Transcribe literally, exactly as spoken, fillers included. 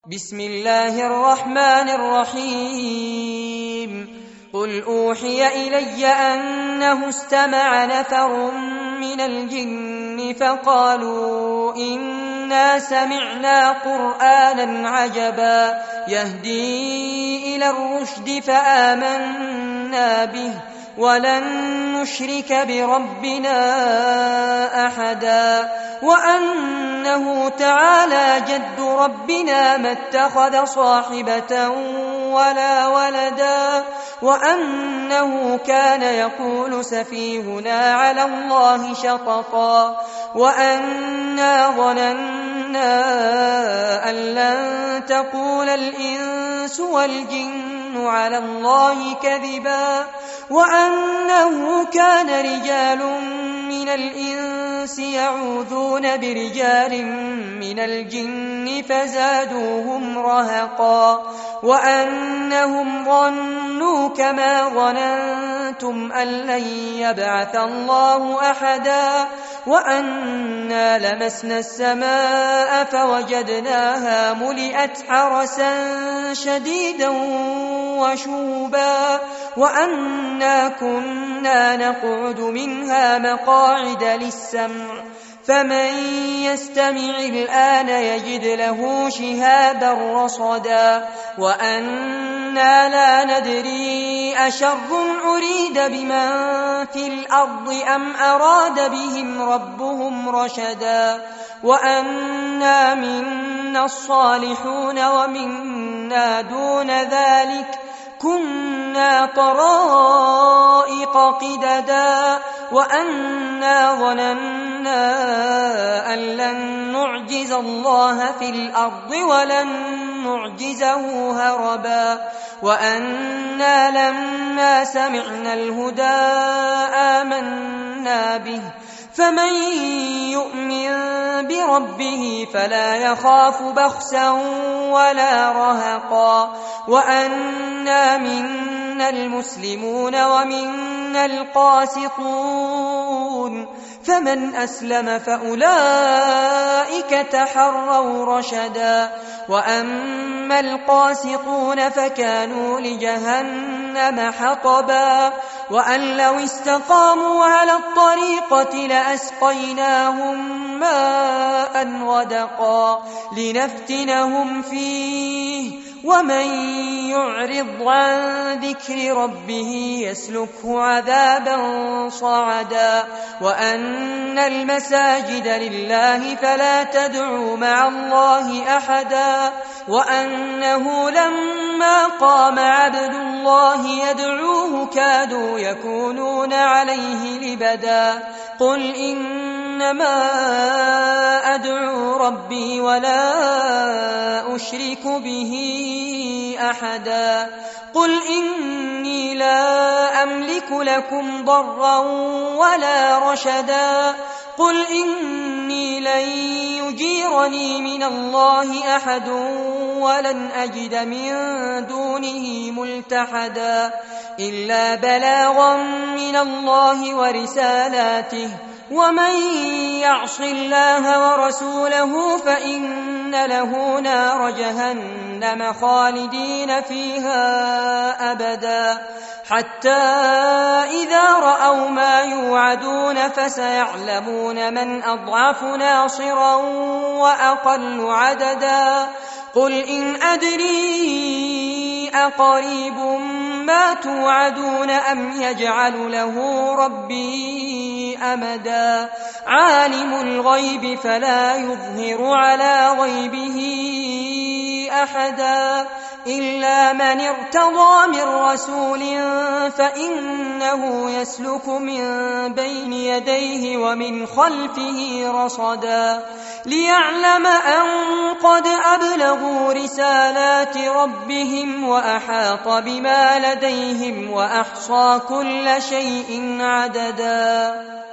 بسم الله الرحمن الرحيم قل أوحي إلي أنه استمع نفر من الجن فقالوا إنا سمعنا قرآنا عجبا يهدي إلى الرشد فآمنا به ولن نشرك بربنا أحدا وأنه تعالى جد ربنا ما اتخذ صاحبة ولا ولدا وأنه كان يقول سفيهنا على الله شططا وأنا ظننا أن لن تقول الإنس والجن على الله كذبا وأنه كان رجال من الإنس يعوذون برجال من الجن فزادوهم رهقا وأنهم ظنوا كما ظننتم أن لن يبعث الله أحدا وأنا لمسنا السماء فوجدناها ملئت حرسا شديدا وشوبا وأنا كنا نقعد منها مقاعد للسمع فمن يستمع الآن يجد له شهابا رصدا وأنا لا ندري أشر أريد بمن في الأرض أم أراد بهم ربهم رشدا وأنا منا الصالحون ومنا دون ذلك كنا طرائق قددا وأنا ظننا أن لن نعجز الله في الأرض ولن نعجزه هربا وأنا لما سمعنا الهدى آمنا به فمن يؤمن بربه فلا يخاف بخسا ولا رهقا وأنا منا المسلمون ومنا القاسطون فمن أسلم فأولئك تحروا رشدا وأما القاسطون فكانوا لجهنم حطبا وأن لو استقاموا على الطريقة لأسقيناهم ماء غدقا لنفتنهم فيه ومن يعرض عن ذكر ربه يسلكه عذابا صعدا وأن المساجد لله فلا تدعوا مع الله أحدا وأنه لما قام عبد الله يدعوه كادوا يكونون عليه لبدا قل إنما أدعو ربي ولا أشرك به أحدا قل إني لا أملك لكم ضرا ولا رشدا قل إني لن يجيرني من الله أحد ولن أجد من دونه ملتحدا إلا بلاغا من الله ورسالاته ومن يعص الله ورسوله فإن له نار جهنم خالدين فيها أبدا حتى إذا رأوا ما يوعدون فسيعلمون من أضعف ناصرا وأقل عددا قل إن أدري أقريب ما توعدون أم يجعل له ربي أمدا عالم الغيب فلا يظهر على غيبه أحدا إلا من ارتضى من رسول فإنه يسلك من بين يديه ومن خلفه رصدا ليعلم أن قد أبلغوا رسالات ربهم وأحاط بما لديهم وأحصى كل شيء عددا.